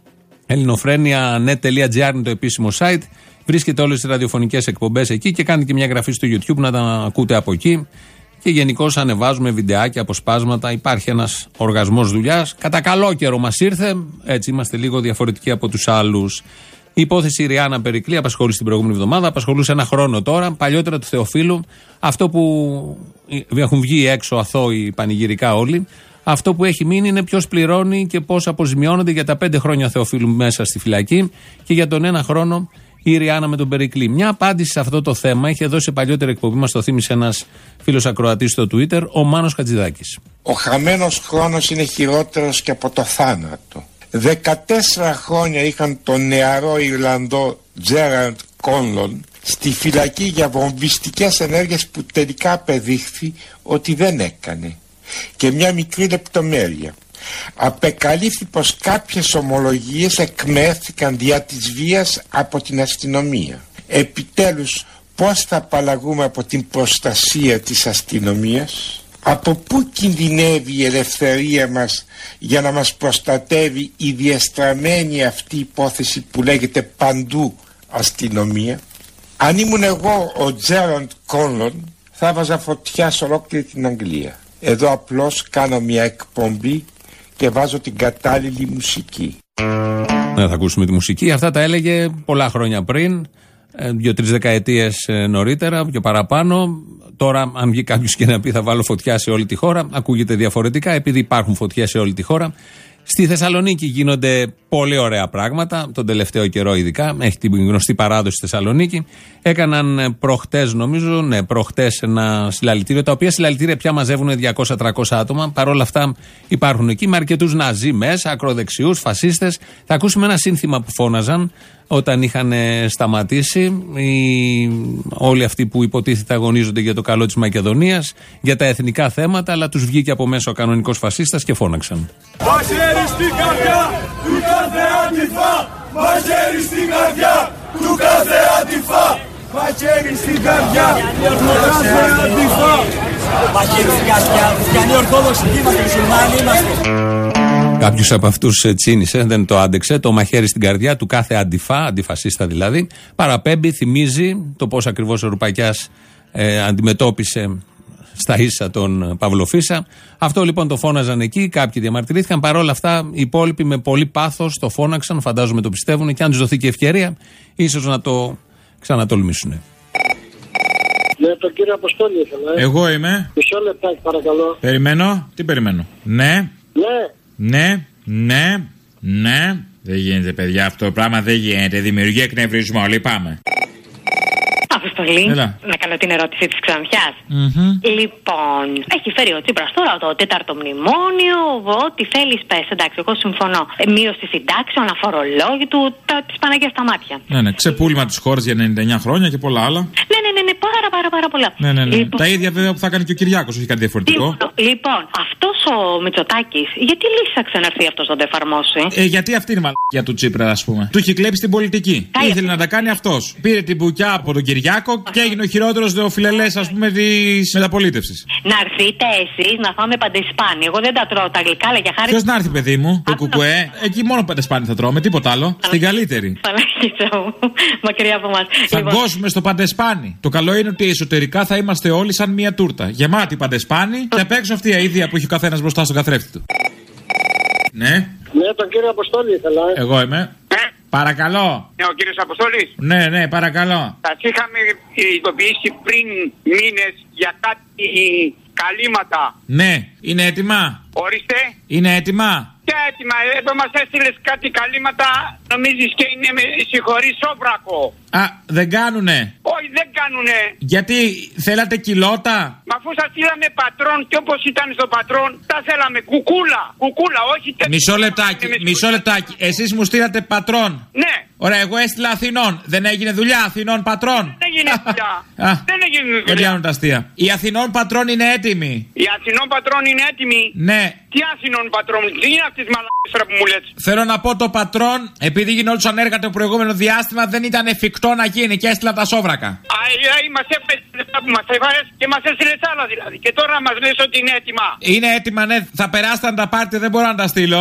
ελληνοφρένια.net.gr είναι το επίσημο site. Βρίσκεται όλες τις ραδιοφωνικές εκπομπές εκεί και κάνετε και μια εγγραφή στο YouTube να τα ακούτε από εκεί. Και γενικώς ανεβάζουμε βιντεάκια, αποσπάσματα. Υπάρχει ένας οργασμός δουλειάς. Κατά καλό καιρό μας ήρθε, έτσι είμαστε λίγο διαφορετικοί από τους άλλους. Η υπόθεση Ριάννα Περικλή απασχολούσε την προηγούμενη εβδομάδα, απασχολούσε ένα χρόνο τώρα. Παλιότερα του Θεοφίλου, αυτό που έχουν βγει έξω αθώοι πανηγυρικά όλοι, αυτό που έχει μείνει είναι ποιος πληρώνει και πώς αποζημιώνονται για τα 5 χρόνια Θεοφίλου μέσα στη φυλακή και για τον ένα χρόνο η Ριάννα με τον Περικλή. Μια απάντηση σε αυτό το θέμα είχε δώσει σε παλιότερη εκπομπή, μας το θύμισε ένας φίλος ακροατής στο Twitter, ο Μάνος Χατζηδάκης. Ο χαμένος χρόνος είναι χειρότερος και από το θάνατο. 14 χρόνια είχαν τον νεαρό Ιρλανδό Τζέραντ Κόνλον στη φυλακή για βομβιστικές ενέργειες που τελικά απεδείχθη ότι δεν έκανε. Και μια μικρή λεπτομέρεια. Απεκαλύφθη πως κάποιες ομολογίες εκμεύθηκαν δια της βίας από την αστυνομία. Επιτέλους, πώς θα απαλλαγούμε από την προστασία της αστυνομίας? Από πού κινδυνεύει η ελευθερία μας για να μας προστατεύει η διεστραμμένη αυτή υπόθεση που λέγεται παντού αστυνομία? Αν ήμουν εγώ ο Τζέραντ Κόνλον, θα βάζα φωτιά σε ολόκληρη την Αγγλία. Εδώ απλώς κάνω μια εκπομπή και βάζω την κατάλληλη μουσική. Θα ακούσουμε τη μουσική. Αυτά τα έλεγε πολλά χρόνια πριν, 2-3 δεκαετίες νωρίτερα, πιο παραπάνω. Τώρα, αν βγει κάποιος και να πει θα βάλω φωτιά σε όλη τη χώρα, ακούγεται διαφορετικά, επειδή υπάρχουν φωτιές σε όλη τη χώρα. Στη Θεσσαλονίκη γίνονται πολύ ωραία πράγματα, τον τελευταίο καιρό ειδικά. Έχει την γνωστή παράδοση στη Θεσσαλονίκη. Έκαναν προχτές, νομίζω, προχτές ένα συλλαλητήριο, τα οποία συλλαλητήρια πια μαζεύουν 200-300 άτομα. Παρ' όλα αυτά υπάρχουν εκεί με αρκετούς ναζί μέσα, ακροδεξιούς, φασίστες. Θα ακούσουμε ένα σύνθημα που φώναζαν όταν είχαν σταματήσει όλοι αυτοί που υποτίθεται αγωνίζονται για το καλό της Μακεδονίας, για τα εθνικά θέματα, αλλά τους βγήκε από μέσα ο κανονικός φασίστας και φώναξαν. Μαχαίρι στην καρδιά του κάθε αντιφά! Μαχαίρι στην καρδιά του κάθε αντιφά! Μαχαίρι στην καρδιά του κάθε αντιφά! Μαχαίρι στην καρδιά, χριστιανοί ορθόδοξοι είμαστε, μουσουλμάνοι είμαστε. Κάποιος από αυτούς τσίνησε, δεν το άντεξε. Το μαχαίρι στην καρδιά του κάθε αντιφασίστα δηλαδή. Παραπέμπει, θυμίζει το πώς ακριβώς ο Ρουπακιάς αντιμετώπισε στα ίσα τον Παυλοφίσα. Αυτό λοιπόν το φώναζαν εκεί, κάποιοι διαμαρτυρήθηκαν. Παρόλα αυτά, οι υπόλοιποι με πολύ πάθος το φώναξαν, φαντάζομαι το πιστεύουν, και αν τους δοθεί και ευκαιρία, ίσως να το ξανατολμήσουν. Ναι, τον κύριο Αποστόλη ήθελα. Εγώ είμαι. Μισό λεπτάκι, παρακαλώ. Περιμένω. Τι περιμένω? Ναι. Ναι. Ναι. Δεν γίνεται, παιδιά, αυτό το πράγμα δεν γίνεται. Δημιουργεί εκνευρισμό. Λυπάμαι. Αποστολή, να κάνω την ερώτηση της Ξανθιάς. Λοιπόν, έχει φέρει ο Τσίπρας τώρα το 4ο μνημόνιο, ό,τι θέλεις πες, εντάξει, εγώ συμφωνώ. Μείωση συντάξεων, αφορολόγητου, της Παναγίας στα μάτια. Ναι, ξεπούλημα της χώρας για 99 χρόνια και πολλά άλλα. Ναι, πάρα πολλά. Ναι. Λοιπόν, τα ίδια βέβαια που θα κάνει και ο Κυριάκος, όχι κάτι διαφορετικό. Λοιπόν, αυτός ο Μητσοτάκης, γιατί λύσαξε να έρθει αυτός να το εφαρμόσει? Γιατί αυτή είναι η μαλακία του Τσίπρα, ας πούμε. Του έχει κλέψει την πολιτική. Ήθελε να τα κάνει αυτός. Πήρε την μπουκιά από τον Κυριάκο και έγινε ο χειρότερος νεοφιλελές, ας πούμε, της μεταπολίτευσης. Να έρθετε εσείς να φάμε παντεσπάνι. Εγώ δεν τα τρώω τα γλυκά, αλλά για χάρη. Ποιος να έρθει, παιδί μου, το κουκουέ? Εκεί μόνο παντεσπάνι θα τρώμε, τίποτα άλλο. Στην καλύτερη. Μακριά από μας. Θα γκώσουμε στο παντεσπάνι. Το καλό είναι ότι εσωτερικά θα είμαστε όλοι σαν μία τούρτα. Γεμάτη παντεσπάνι και απ' έξω αυτή η αηδία που έχει ο καθένας μπροστά στον καθρέφτη του. Ναι. Ναι, τον κύριο Αποστόλη ήθελα. Εγώ είμαι. Παρακαλώ. Ναι, ο κύριος Αποστόλης. Ναι, παρακαλώ. Σας είχαμε ειδοποιήσει πριν μήνες για κάτι καλύματα. Ναι, είναι έτοιμα. Ορίστε. Είναι έτοιμα. Ποια έτοιμα, εδώ μας έστειλες κάτι καλύματα, νομίζεις και είναι με συγχωρεί σόβρακο. Α, δεν κάνουνε. Όχι, δεν κάνουνε. Γιατί θέλατε κιλότα. Μα αφού σας στείλαμε πατρόν και όπως ήταν στο πατρόν, τα θέλαμε κουκούλα, όχι τέτοια. Μισό λεπτάκι. Εσείς μου στείλατε πατρόν. Ναι. Ωραία, εγώ έστειλα Αθηνών. Δεν έγινε δουλειά Αθηνών πατρόν. Δεν έγινε δουλειά. Δεν έγινε δουλειά. Δεν πιάνουν τα αστεία. Η Αθηνών πατρόν είναι έτοιμη. Η Αθηνών πατρόν είναι έτοιμη. Ναι. Τι Αθηνών πατρόν, τι είναι αυτής μαλάκες που μου λες. Θέλω να πω το πατρόν, επειδή γινόντουσαν έργα το προηγούμενο διάστημα, δεν ήταν εφικτό να γίνει και έστειλα τα σόβρακα. Μας έπαιζε λεφτά που μας έβαλες και μας έστειλες άλλα δηλαδή. Και τώρα μας λες ότι είναι έτοιμα. Είναι έτοιμα, ναι. Θα περάσετε να τα πάρετε, δεν μπορώ να τα στείλω.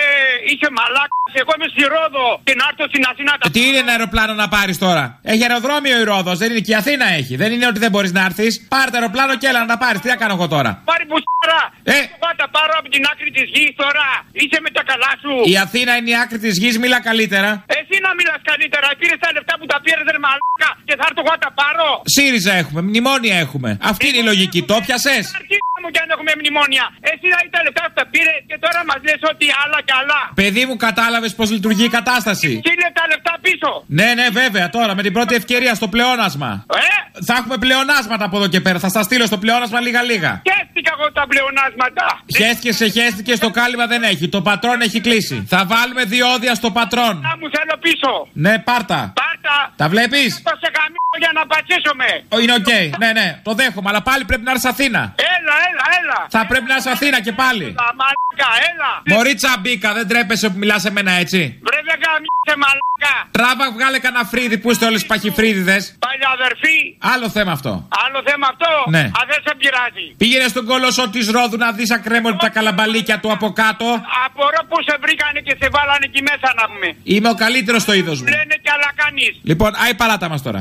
Είσαι μαλάκας, εγώ είμαι στη Ρόδο και να έρθω στην Αθήνα. Τι είναι ένα αεροπλάνο να πάρεις τώρα. Έχει αεροδρόμιο η Ρόδος, δεν είναι και η Αθήνα έχει. Δεν είναι ότι δεν μπορείς να έρθεις. Πάρε το αεροπλάνο και έλα να τα πάρεις. Τι να κάνω εγώ τώρα. Πάρε που σ***ρα. Εγώ τα πάρω από την άκρη της γης τώρα. Είσαι με τα καλά σου. Η Αθήνα είναι η άκρη της γης, μίλα καλύτερα. Εσύ να μιλάς καλύτερα. Πήρες τα λεφτά που τα πήρες ρε μαλάκα και θα έρθω εγώ να τα πάρω. ΣΥΡΙΖΑ έχουμε, μνημόνια έχουμε. Αυτή είναι η λογική. Το πιασες. Μου κι αν έχουμε μνημόνια. Εσύ δηλαδή τα λεφτά που τα πήρε και τώρα μας λες ότι άλλα κι άλλα. Παιδί μου, κατάλαβες πως λειτουργεί η κατάσταση. Στείλε τα λεφτά πίσω. Ναι, βέβαια, τώρα με την πρώτη ευκαιρία στο πλεόνασμα. Θα έχουμε πλεονάσματα από εδώ και πέρα. Θα στα στείλω στο πλεόνασμα λίγα-λίγα. Χαίστηκα εγώ τα πλεονάσματα. Χαίστηκες, το κάλυμα δεν έχει. Το πατρόν έχει κλείσει. Θα βάλουμε διόδια στο πατρόν. Να μου θέλω πίσω. Ναι, πάρτα. Τα βλέπεις. Θα σε γαμίσω για να πατσίσομαι. Είναι οκ. Ναι, το δέχομαι, αλλά πάλι πρέπει να έρθεις Αθήνα. Έλα. Θα πρέπει να είσαι Αθήνα και πάλι. Μαλάκα, έλα. Μωρή τσαμπίκα, δεν τρέπεσαι που μιλάς σε μένα έτσι. Βρε δεν γαμιέσαι μαλάκα. Τράβα, βγάλε κανένα φρύδι που είστε όλες παχυφρύδιδες. Παλιά αδερφή. Άλλο θέμα αυτό. Άλλο θέμα αυτό. Ναι. Α, δεν σε πειράζει. Πήγαινε στον κόλοσο της Ρόδου να δεις ακρέμοντα τα καλαμπαλίκια του από κάτω. Απορώ που σε βρήκανε και σε βάλανε εκεί μέσα να πούμε. Είμαι ο καλύτερος στο είδος μου. Λένε κι άλλα κάνεις. Λοιπόν, άι παράτα μας τώρα.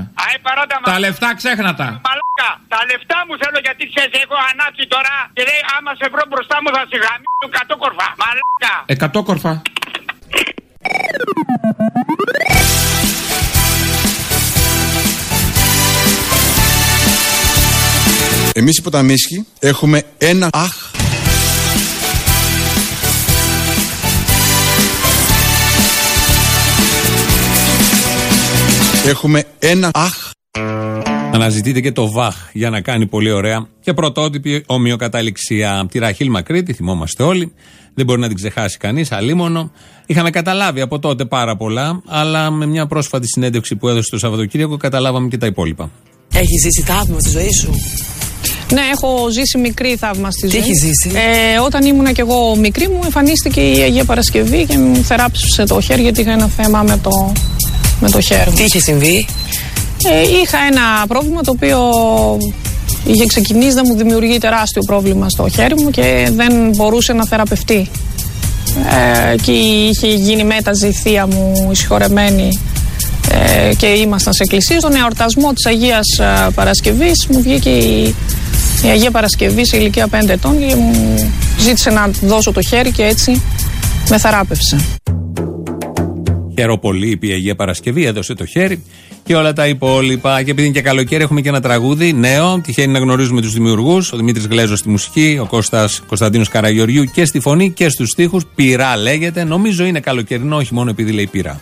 Τα λεφτά ξέχνα τα. Μαλάκα, τα λεφτά μου θέλω γιατί ξέρεις έχω ανάψει τώρα και λέει άμα σε βρω μπροστά μου θα σε γαμίσω 100 κορφά. Μαλάκα. 100 κορφά. Εμείς οι Ποταμίσχοι έχουμε ένα αχ. Έχουμε ένα αχ. Αναζητείτε και το ΒΑΧ για να κάνει πολύ ωραία και πρωτότυπη ομοιοκαταληξία. Από τη Ραχήλ Μακρίτη, θυμόμαστε όλοι. Δεν μπορεί να την ξεχάσει κανείς, αλίμονο. Είχαμε καταλάβει από τότε πάρα πολλά, αλλά με μια πρόσφατη συνέντευξη που έδωσε το Σαββατοκύριακο καταλάβαμε και τα υπόλοιπα. Έχεις ζήσει θαύμα στη ζωή σου? Ναι, έχω ζήσει μικρή θαύμα στη ζωή. Τι έχεις ζήσει? Όταν ήμουνα κι εγώ μικρή μου εμφανίστηκε η Αγία Παρασκευή και μου θεράπευσε το χέρι γιατί είχα ένα θέμα με το χέρι μου. Τι είχε συμβεί? Είχα ένα πρόβλημα το οποίο είχε ξεκινήσει να μου δημιουργεί τεράστιο πρόβλημα στο χέρι μου και δεν μπορούσε να θεραπευτεί. Και είχε γίνει μέταζη η θεία μου, η συγχωρεμένη, και ήμασταν σε εκκλησία. Στον εορτασμό της Αγίας Παρασκευής μου βγήκε η Αγία Παρασκευή σε ηλικία 5 ετών και μου ζήτησε να δώσω το χέρι και έτσι με θεράπευσε. Χαίρο πολύ, είπε η Αγία Παρασκευή, έδωσε το χέρι και όλα τα υπόλοιπα. Και επειδή είναι και καλοκαίρι, έχουμε και ένα τραγούδι νέο. Τυχαίνει να γνωρίζουμε τους δημιουργούς. Ο Δημήτρης Γλέζος στη μουσική, ο Κώστας Κωνσταντίνος Καραγεωργιού και στη φωνή και στους στίχους. Πυρά λέγεται. Νομίζω είναι καλοκαιρινό, όχι μόνο επειδή λέει πυρά.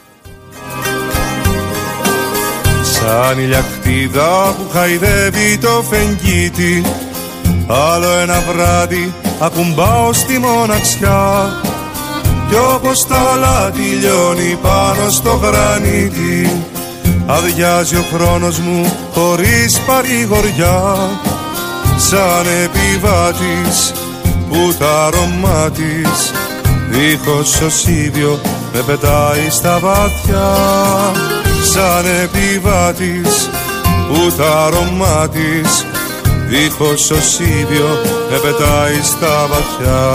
Σαν ηλιακτίδα που χαϊδεύει το φεγγίτι, άλλο ένα βράδυ ακουμπάω στη μοναξιά. Κι όπως τα άλλα τελειώνει πάνω στο γρανίτι, αδειάζει ο χρόνος μου χωρίς παρηγοριά. Σαν επιβάτης που τα αρώμα της δίχως οσίδιο με πετάει στα βαθιά. Σαν επιβάτης που τα αρώμα της δίχως οσίδιο με πετάει στα βαθιά.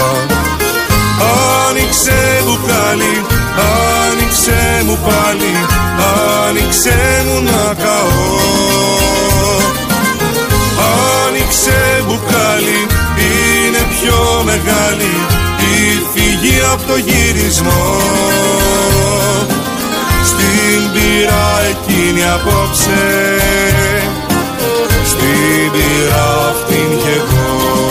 Άνοιξε μπουκάλι, άνοιξε μου πάλι, άνοιξε μου να καώ. Άνοιξε μπουκάλι, είναι πιο μεγάλη η φυγή από το γυρισμό. Στη πειρά εκείνη απόψε, στην πειρά αυτήν κι εγώ.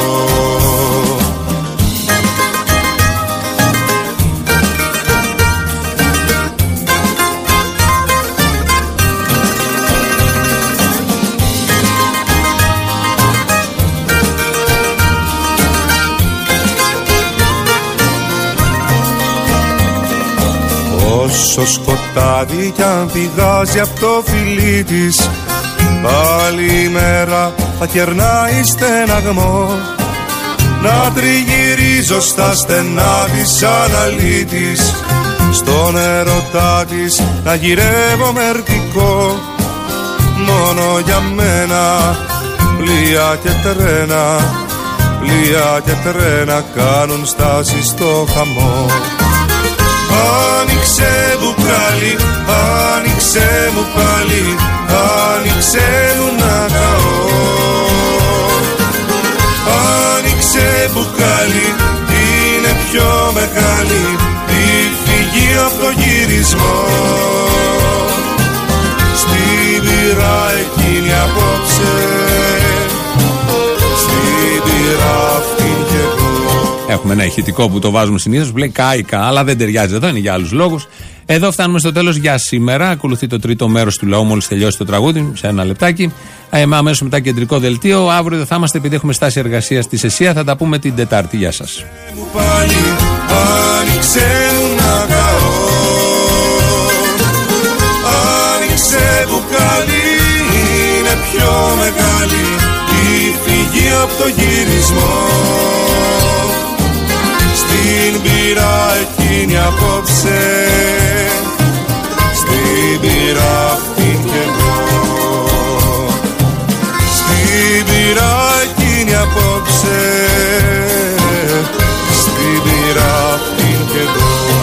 Όσο σκοτάδι κι αν πηγάζει απ' το φιλί της, πάλι η μέρα θα κερνάει στεναγμό. Να τριγυρίζω στα στενά της αναλύτης, στον ερωτά της να γυρεύω μερτικό. Μόνο για μένα πλοία και τρένα, πλοία και τρένα κάνουν στάση στο χαμό. Άνοιξε μπουκάλι, άνοιξε μου πάλι, άνοιξε μου να καώ. Άνοιξε μπουκάλι, είναι πιο μεγάλη η φυγή από το γυρισμό. Στην πειρά εκείνη απόψε, στην πειρά αυτήν κι εγώ. Έχουμε ένα ηχητικό που το βάζουμε συνήθως που λέει κάηκα, αλλά δεν ταιριάζει εδώ, είναι για άλλους λόγους. Εδώ φτάνουμε στο τέλος για σήμερα. Ακολουθεί το τρίτο μέρος του λαού μόλις τελειώσει το τραγούδι, σε ένα λεπτάκι. Αμέσως μετά κεντρικό δελτίο. Αύριο δεν θα είμαστε επειδή έχουμε στάση εργασίας στη ΣΕΣΥΑ. Θα τα πούμε την Τετάρτη. Γεια σας. Άνοιξε μπουκάλι, είναι πιο μεγάλη η φυγή από το γυρισμό. Στην πειρά εκείνη απόψε, στην πειρά αυτήν κι εγώ. Στην πειρά εκείνη απόψε, στην πειρά αυτήν κι εγώ.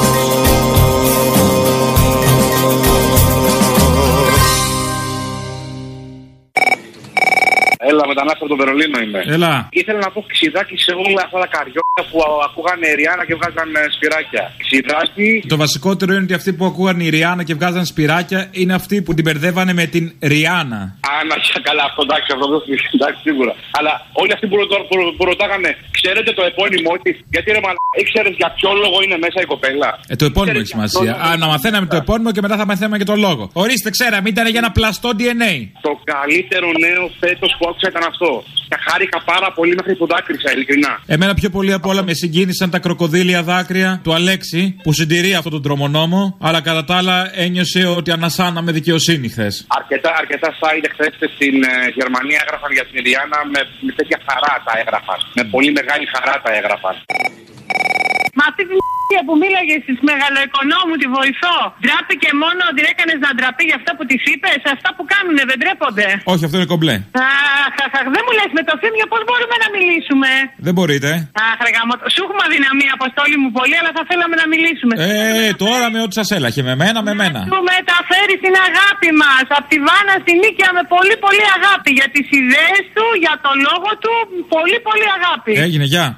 Έλα, μετανάστη από το Βερολίνο είμαι. Έλα. Ήθελα να πω ξιδάκι σε όλα αυτά τα καριόλια που ακούγανε Ριάννα και βγάζαν σπυράκια. Ξιδάκι. Το βασικότερο είναι ότι αυτοί που ακούγανε η Ριάννα και βγάζαν σπυράκια είναι αυτοί που την μπερδεύανε με την Ριάννα. Άνα, καλά, αυτό εντάξει, αυτό εντάξει, σίγουρα. Αλλά όλοι αυτοί που ρωτάγανε, ξέρετε το επώνυμό τη, γιατί ρε μαλάκα, ήξερε για ποιο λόγο είναι μέσα η κοπέλα. Το επώνυμο έχει σημασία. Να μαθαίναμε το επώνυμο και μετά θα μαθαίναμε και το λόγο. Ορίστε, ξέραμε, ήταν για ένα πλαστό DNA. Το καλύτερο νέο φέτος που άκουσα ήταν αυτό. Και χάρηκα πάρα πολύ μέχρι που δάκρυσα, ειλικρινά. Εμένα πιο πολύ απ' όλα με συγκίνησαν τα κροκοδίλια δάκρυα του Αλέξη που συντηρεί αυτόν τον τρομονόμο, αλλά κατά τα άλλα ένιωσε ότι ανασάναμε δικαιοσύνη χθες. Αρκετά site χθες στην Γερμανία έγραφαν για την Ριάννα με τέτοια χαρά τα έγραφαν. Με πολύ μεγάλη χαρά τα έγραφαν. Μα αυτή τη που μίλαγε στις μεγαλοοικονόμου τη βοηθώ. Ντράπηκε μόνο ότι έκανες να ντραπεί για αυτά που της είπες. Αυτά που κάνουνε δεν ντρέπονται. Όχι, αυτό είναι κομπλέ. Δεν μου λες με το Θήμιο πώς μπορούμε να μιλήσουμε. Δεν μπορείτε. Σου έχουμε αδυναμία, Αποστόλη μου, πολύ, αλλά θα θέλαμε να μιλήσουμε. Τώρα με ό,τι σας έλαχε. Με μένα. Του μεταφέρει την αγάπη μας. Από τη Βάνα στη Νίκαια με πολύ πολύ αγάπη. Για τις ιδέες του, για το λόγο του, πολύ πολύ αγάπη. Έγινε, γεια.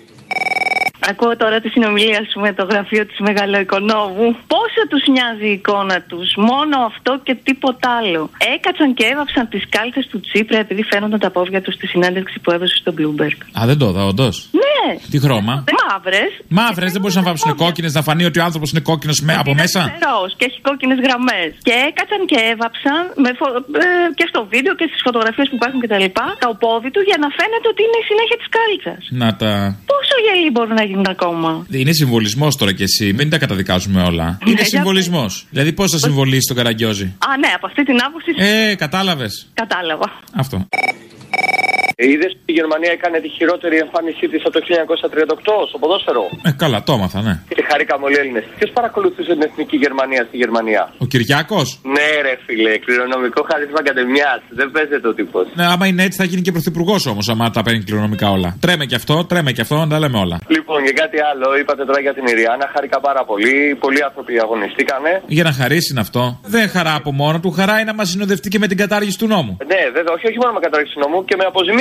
Ακούω τώρα τη συνομιλία σου με το γραφείο της Μεγαλοοικονόμου. Πόσο τους νοιάζει η εικόνα τους, μόνο αυτό και τίποτα άλλο. Έκατσαν και έβαψαν τις κάλτσες του Τσίπρα επειδή φαίνονταν τα πόδια τους στη συνέντευξη που έδωσε στο Bloomberg. Δεν το είδα, όντως. Ναι. Τι χρώμα. Μαύρες. Μαύρες, δεν μπορούσαν να βάψουν κόκκινες, να φανεί ότι ο άνθρωπος είναι κόκκινος από μέσα. Και έχει κόκκινες γραμμές. Και έκατσαν και έβαψαν και στο βίντεο και στις φωτογραφίες που υπάρχουν κτλ. Το πόδι του για να φαίνεται ότι είναι η συνέχεια της κάλτσας. Να τα. Πόσο γελοί μπορούν να γίνουν ακόμα. Είναι συμβολισμός τώρα κι εσύ, μην τα καταδικάζουμε όλα. Είναι συμβολισμός. Δηλαδή πώς θα συμβολίσει τον Καραγκιόζη. Ναι, από αυτή την άποψη. Κατάλαβες. Κατάλαβα. Αυτό. Είδες ότι η Γερμανία έκανε τη χειρότερη εμφάνισή της από το 1938 στο ποδόσφαιρο. Καλά, το έμαθα, ναι. Και χαρήκαμε όλοι οι Έλληνες. Ποιος παρακολουθούσε την εθνική Γερμανία στη Γερμανία? Ο Κυριάκος. Ναι, ρε φίλε, κληρονομικό χαρίσμα κατεμιάς. Δεν παίζεται ο τύπος. Ναι, άμα είναι έτσι θα γίνει και πρωθυπουργός όμως, άμα τα παίρνει κληρονομικά όλα. Τρέμε και αυτό, να τα λέμε όλα. Λοιπόν, και κάτι άλλο, είπατε τώρα για την Ιριάννα, χάρηκα πάρα πολύ. Πολλοί άνθρωποι αγωνιστήκανε. Για να χαρίσει είναι αυτό. Δεν χαρά από μόνο του, χαρά είναι να μας συνοδευτεί και με την κατάργηση του νόμου. Ναι, βέβαια, όχι μόνο με κατάργηση του νόμου και με αποζημίωση.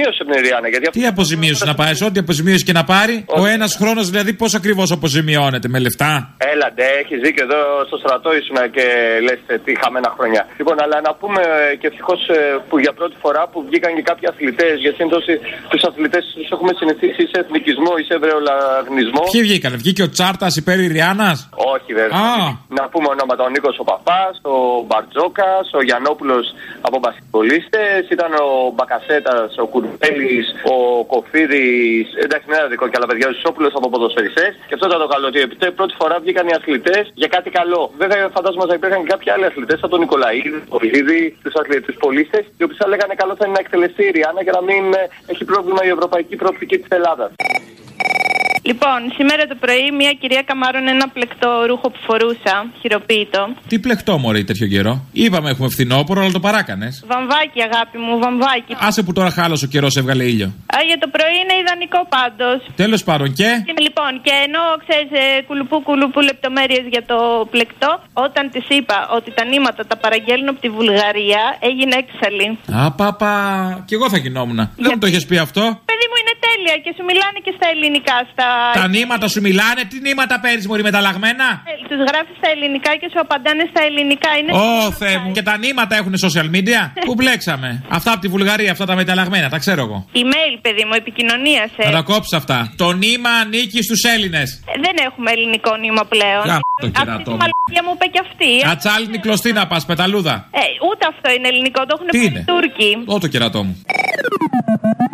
αποζημίωση από την Ριάννα. Τι αποζημίωση να πάρει, ό,τι αποζημίωση και να πάρει. Ο ένας χρόνος δηλαδή πώς ακριβώς αποζημιώνεται, με λεφτά? Έλαντε, έχεις δίκιο, εδώ στο στρατό ήσουν και λες τι χαμένα χρόνια. Λοιπόν, αλλά να πούμε και ευτυχώς που για πρώτη φορά που βγήκαν και κάποιοι αθλητές, γιατί συνήθως τους αθλητές τους έχουμε συνηθίσει σε εθνικισμό ή σε ευρεολαγνισμό. Ποιοι βγήκαν, βγήκε ο Τσάρτας υπέρ Ριάννας? Όχι, βέβαια. Να πούμε ονόματα, ο Νίκος ο Παπάς, ο Μπαρτζόκας, ο Γιαννόπουλος από μπασκετμπολίστες, ήταν ο Μπακασέτας, ο Κουρμπέλης, ο Κοφίδης, εντάξει, δεν είναι δικό και άλλα παιδιά, ο Σόπουλος από ποδοσφαιριστές. Και αυτό ήταν το καλό, ότι πρώτη φορά βγήκαν οι αθλητές για κάτι καλό. Βέβαια, φαντάζομαι ότι υπήρχαν και κάποιοι άλλοι αθλητές, σαν τον Νικολαίδη, τον Κοφίδη, τους πολίστες, οι οποίοι θα λέγανε καλό θα είναι να εκτελεστεί η Ριάννα για να μην έχει πρόβλημα η ευρωπαϊκή προοπτική της Ελλάδας. Λοιπόν, σήμερα το πρωί μια κυρία καμάρωνε ένα πλεκτό ρούχο που φορούσα, χειροποίητο. Τι πλεκτό, μωρή, τέτοιο καιρό? Είπαμε έχουμε φθινόπωρο, αλλά το παράκανες. Βαμβάκι, αγάπη μου, βαμβάκι. Άσε που τώρα χάλασε ο καιρός, έβγαλε ήλιο. Για το πρωί είναι ιδανικό πάντως. Τέλος πάντων, και. Λοιπόν, και ενώ ξέρεις κουλουπού λεπτομέρειες για το πλεκτό, όταν της είπα ότι τα νήματα τα παραγγέλνω από τη Βουλγαρία, έγινε έξαλλη. Παπα, κι εγώ θα γινόμουν. Δεν μου το έχεις πει αυτό. Παιδί μου, είναι τέλεια και σου μιλάνε και στα ελληνικά. Τα νήματα σου μιλάνε, τι νήματα παίρνεις, μωρή, μεταλλαγμένα? Τους γράφεις στα ελληνικά και σου απαντάνε στα ελληνικά. Θεέ μου, και τα νήματα έχουν social media. Πού μπλέξαμε? Αυτά από τη Βουλγαρία, αυτά τα μεταλλαγμένα, τα ξέρω εγώ. Email, παιδί μου, επικοινωνία. Να τα κόψεις αυτά. Το νήμα ανήκει στους Έλληνες. Δεν έχουμε ελληνικό νήμα πλέον. Το κερατό μου. Αυτή μου είπε και αυτή. Ατσάλινη κλωστή να πας, πεταλούδα. Ούτε αυτό είναι ελληνικό, το έχουν πει οι Τούρκοι. Το κερατό μου.